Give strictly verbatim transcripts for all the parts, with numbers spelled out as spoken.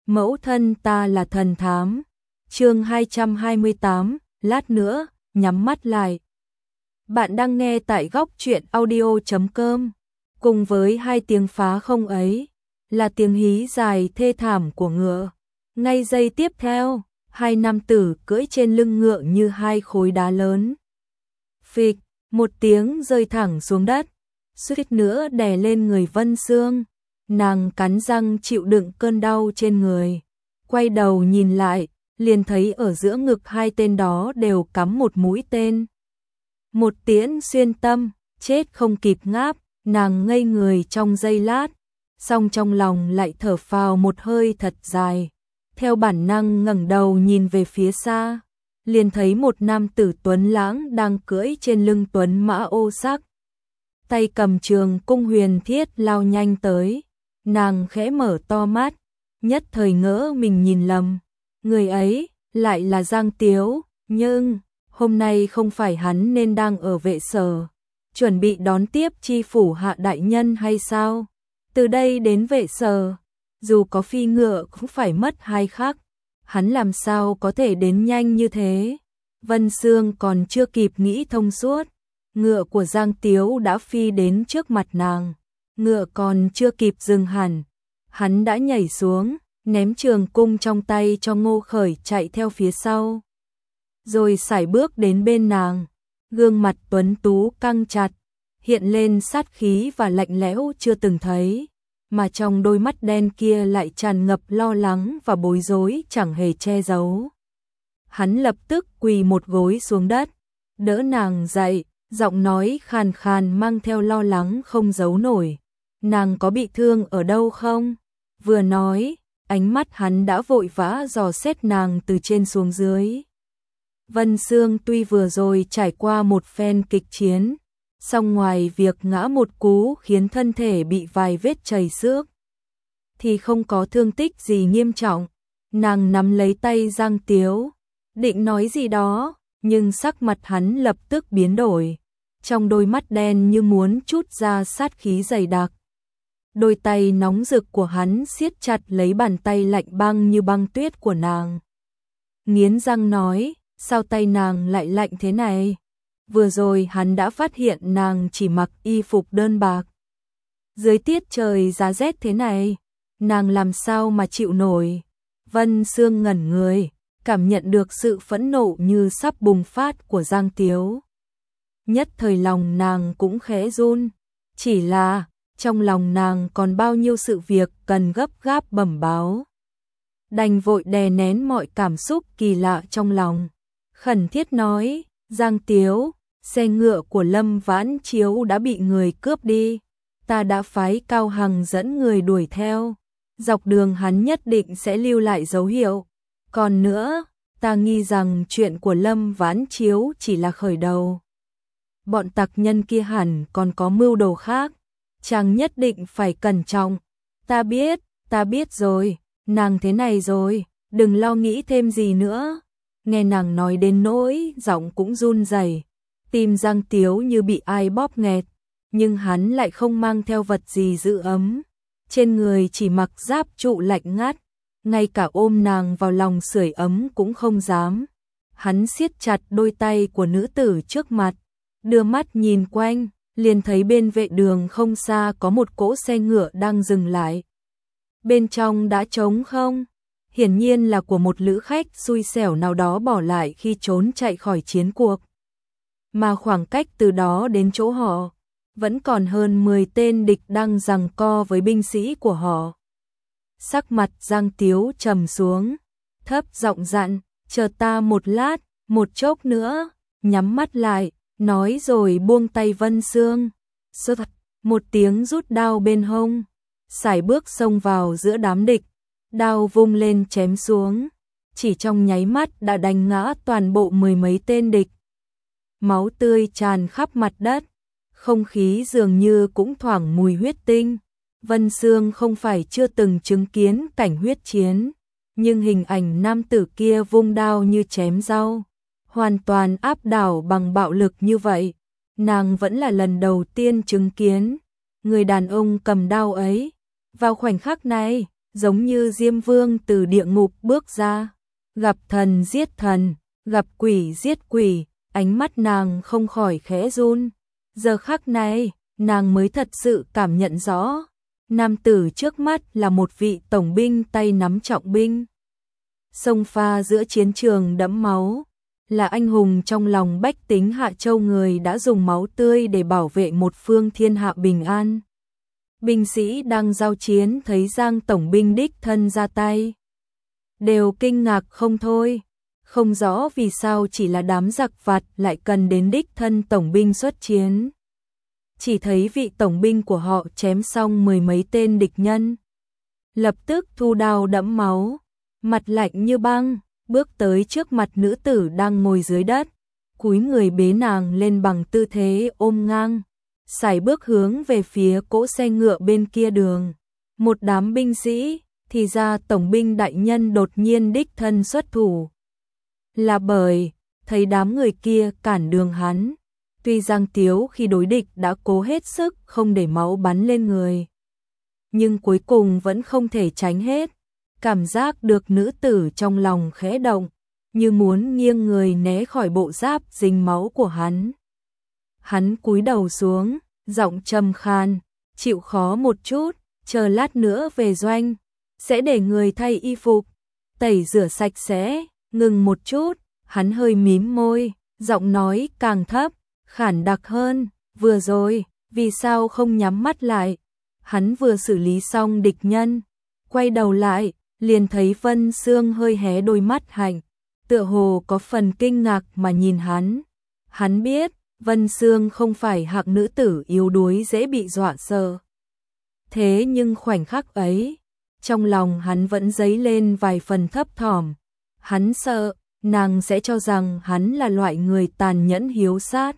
Mẫu thân ta là thần thám. Chương hai trăm hai mươi tám, lát nữa, nhắm mắt lại. Bạn đang nghe tại góc truyện audio chấm com. Cùng với hai tiếng phá không ấy, là tiếng hí dài thê thảm của ngựa. Ngay giây tiếp theo, hai nam tử cưỡi trên lưng ngựa như hai khối đá lớn. Phịch, một tiếng rơi thẳng xuống đất, suýt nữa đè lên người Vân Sương. Nàng cắn răng chịu đựng cơn đau trên người, quay đầu nhìn lại, liền thấy ở giữa ngực hai tên đó đều cắm một mũi tên. Một tiễn xuyên tâm, chết không kịp ngáp, nàng ngây người trong giây lát, song trong lòng lại thở phào một hơi thật dài. Theo bản năng ngẩng đầu nhìn về phía xa, liền thấy một nam tử tuấn lãng đang cưỡi trên lưng tuấn mã ô sắc, tay cầm trường cung huyền thiết lao nhanh tới. Nàng khẽ mở to mắt, nhất thời ngỡ mình nhìn lầm, người ấy lại là Giang Tiếu, nhưng hôm nay không phải hắn nên đang ở vệ sở, chuẩn bị đón tiếp chi phủ hạ đại nhân hay sao? Từ đây đến vệ sở, dù có phi ngựa cũng phải mất hai khắc, hắn làm sao có thể đến nhanh như thế? Vân Sương còn chưa kịp nghĩ thông suốt, ngựa của Giang Tiếu đã phi đến trước mặt nàng. Ngựa còn chưa kịp dừng hẳn, hắn đã nhảy xuống, ném trường cung trong tay cho Ngô Khởi chạy theo phía sau. Rồi sải bước đến bên nàng, gương mặt tuấn tú căng chặt, hiện lên sát khí và lạnh lẽo chưa từng thấy, mà trong đôi mắt đen kia lại tràn ngập lo lắng và bối rối chẳng hề che giấu. Hắn lập tức quỳ một gối xuống đất, đỡ nàng dậy, giọng nói khàn khàn mang theo lo lắng không giấu nổi. Nàng có bị thương ở đâu không? Vừa nói, ánh mắt hắn đã vội vã dò xét nàng từ trên xuống dưới. Vân Sương tuy vừa rồi trải qua một phen kịch chiến, song ngoài việc ngã một cú khiến thân thể bị vài vết chảy xước, thì không có thương tích gì nghiêm trọng. Nàng nắm lấy tay Giang Tiếu, định nói gì đó, nhưng sắc mặt hắn lập tức biến đổi. Trong đôi mắt đen như muốn trút ra sát khí dày đặc. Đôi tay nóng rực của hắn siết chặt lấy bàn tay lạnh băng như băng tuyết của nàng. Nghiến răng nói, sao tay nàng lại lạnh thế này? Vừa rồi hắn đã phát hiện nàng chỉ mặc y phục đơn bạc. Dưới tiết trời giá rét thế này, nàng làm sao mà chịu nổi? Vân Sương ngẩn người, cảm nhận được sự phẫn nộ như sắp bùng phát của Giang Tiếu. Nhất thời lòng nàng cũng khẽ run, chỉ là trong lòng nàng còn bao nhiêu sự việc cần gấp gáp bẩm báo. Đành vội đè nén mọi cảm xúc kỳ lạ trong lòng, khẩn thiết nói, Giang Tiếu, xe ngựa của Lâm Vãn Chiếu đã bị người cướp đi, ta đã phái Cao Hằng dẫn người đuổi theo, dọc đường hắn nhất định sẽ lưu lại dấu hiệu. Còn nữa, ta nghi rằng chuyện của Lâm Vãn Chiếu chỉ là khởi đầu. Bọn tặc nhân kia hẳn còn có mưu đồ khác, chàng nhất định phải cẩn trọng. Ta biết, ta biết rồi, nàng thế này rồi, đừng lo nghĩ thêm gì nữa. Nghe nàng nói đến nỗi giọng cũng run rẩy, tim Giang Tiếu như bị ai bóp nghẹt, nhưng hắn lại không mang theo vật gì giữ ấm, trên người chỉ mặc giáp trụ lạnh ngắt, ngay cả ôm nàng vào lòng sưởi ấm cũng không dám. Hắn siết chặt đôi tay của nữ tử trước mặt, đưa mắt nhìn quanh, liền thấy bên vệ đường không xa có một cỗ xe ngựa đang dừng lại. Bên trong đã trống không, hiển nhiên là của một lữ khách xui xẻo nào đó bỏ lại khi trốn chạy khỏi chiến cuộc. Mà khoảng cách từ đó đến chỗ họ, vẫn còn hơn mười tên địch đang giằng co với binh sĩ của họ. Sắc mặt Giang Tiếu trầm xuống, thấp giọng dặn, chờ ta một lát, một chốc nữa, nhắm mắt lại, nói rồi buông tay Vân Sương. Sơ thật, một tiếng rút đao bên hông, sải bước xông vào giữa đám địch, đao vung lên chém xuống, chỉ trong nháy mắt đã đánh ngã toàn bộ mười mấy tên địch. Máu tươi tràn khắp mặt đất, không khí dường như cũng thoảng mùi huyết tinh. Vân Sương không phải chưa từng chứng kiến cảnh huyết chiến, nhưng hình ảnh nam tử kia vung đao như chém rau, hoàn toàn áp đảo bằng bạo lực như vậy, nàng vẫn là lần đầu tiên chứng kiến. Người đàn ông cầm đao ấy, vào khoảnh khắc này, giống như Diêm Vương từ địa ngục bước ra, gặp thần giết thần, gặp quỷ giết quỷ, ánh mắt nàng không khỏi khẽ run. Giờ khắc này, nàng mới thật sự cảm nhận rõ, nam tử trước mắt là một vị tổng binh tay nắm trọng binh. Sông pha giữa chiến trường đẫm máu, là anh hùng trong lòng bách tính Hạ Châu, người đã dùng máu tươi để bảo vệ một phương thiên hạ bình an. Binh sĩ đang giao chiến thấy Giang tổng binh đích thân ra tay, đều kinh ngạc không thôi, không rõ vì sao chỉ là đám giặc vặt lại cần đến đích thân tổng binh xuất chiến. Chỉ thấy vị tổng binh của họ chém xong mười mấy tên địch nhân, lập tức thu đao đẫm máu, mặt lạnh như băng, bước tới trước mặt nữ tử đang ngồi dưới đất, cúi người bế nàng lên bằng tư thế ôm ngang, sải bước hướng về phía cỗ xe ngựa bên kia đường. Một đám binh sĩ, thì ra tổng binh đại nhân đột nhiên đích thân xuất thủ, là bởi thấy đám người kia cản đường hắn. Tuy Giang Tiếu khi đối địch đã cố hết sức không để máu bắn lên người, nhưng cuối cùng vẫn không thể tránh hết. Cảm giác được nữ tử trong lòng khẽ động, như muốn nghiêng người né khỏi bộ giáp dính máu của hắn. Hắn cúi đầu xuống, giọng trầm khan, chịu khó một chút, chờ lát nữa về doanh, sẽ để người thay y phục, tẩy rửa sạch sẽ. Ngừng một chút, hắn hơi mím môi, giọng nói càng thấp, khản đặc hơn, vừa rồi, vì sao không nhắm mắt lại? Hắn vừa xử lý xong địch nhân, quay đầu lại, liền thấy Vân Sương hơi hé đôi mắt hạnh, tựa hồ có phần kinh ngạc mà nhìn hắn. Hắn biết, Vân Sương không phải hạng nữ tử yếu đuối dễ bị dọa sợ. Thế nhưng khoảnh khắc ấy, trong lòng hắn vẫn dấy lên vài phần thấp thỏm. Hắn sợ, nàng sẽ cho rằng hắn là loại người tàn nhẫn hiếu sát.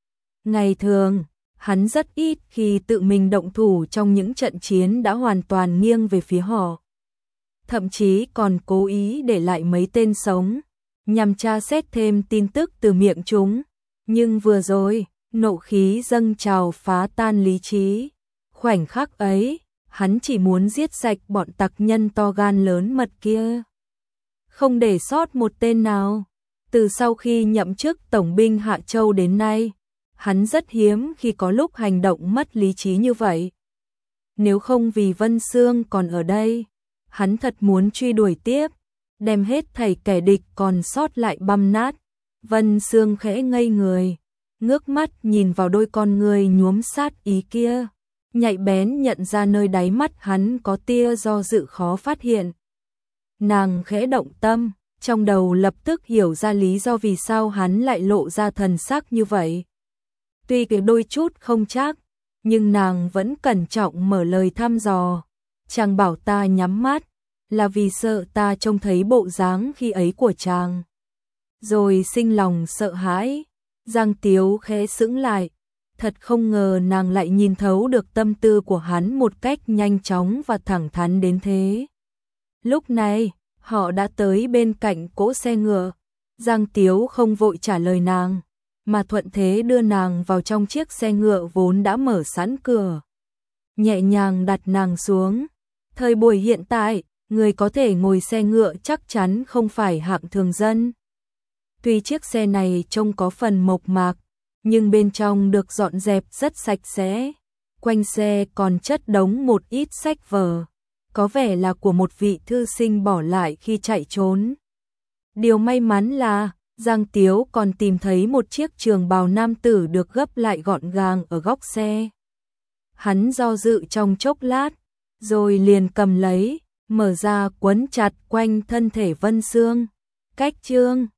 Ngày thường, hắn rất ít khi tự mình động thủ trong những trận chiến đã hoàn toàn nghiêng về phía họ. Thậm chí còn cố ý để lại mấy tên sống, nhằm tra xét thêm tin tức từ miệng chúng. Nhưng vừa rồi, nộ khí dâng trào phá tan lý trí. Khoảnh khắc ấy, hắn chỉ muốn giết sạch bọn tặc nhân to gan lớn mật kia, không để sót một tên nào. Từ sau khi nhậm chức tổng binh Hạ Châu đến nay, hắn rất hiếm khi có lúc hành động mất lý trí như vậy. Nếu không vì Vân Sương còn ở đây, hắn thật muốn truy đuổi tiếp, đem hết thảy kẻ địch còn sót lại băm nát. Vân Sương khẽ ngây người, ngước mắt nhìn vào đôi con người nhuốm sát ý kia, nhạy bén nhận ra nơi đáy mắt hắn có tia do dự khó phát hiện. Nàng khẽ động tâm, trong đầu lập tức hiểu ra lý do vì sao hắn lại lộ ra thần sắc như vậy. Tuy cái đôi chút không chắc, nhưng nàng vẫn cẩn trọng mở lời thăm dò. Chàng bảo ta nhắm mắt, là vì sợ ta trông thấy bộ dáng khi ấy của chàng, rồi sinh lòng sợ hãi. Giang Tiếu khẽ sững lại, thật không ngờ nàng lại nhìn thấu được tâm tư của hắn một cách nhanh chóng và thẳng thắn đến thế. Lúc này, họ đã tới bên cạnh cỗ xe ngựa. Giang Tiếu không vội trả lời nàng, mà thuận thế đưa nàng vào trong chiếc xe ngựa vốn đã mở sẵn cửa, nhẹ nhàng đặt nàng xuống. Thời buổi hiện tại, người có thể ngồi xe ngựa chắc chắn không phải hạng thường dân. Tuy chiếc xe này trông có phần mộc mạc, nhưng bên trong được dọn dẹp rất sạch sẽ. Quanh xe còn chất đống một ít sách vở, có vẻ là của một vị thư sinh bỏ lại khi chạy trốn. Điều may mắn là, Giang Tiếu còn tìm thấy một chiếc trường bào nam tử được gấp lại gọn gàng ở góc xe. Hắn do dự trong chốc lát, rồi liền cầm lấy, mở ra quấn chặt quanh thân thể Vân Sương. Cách chương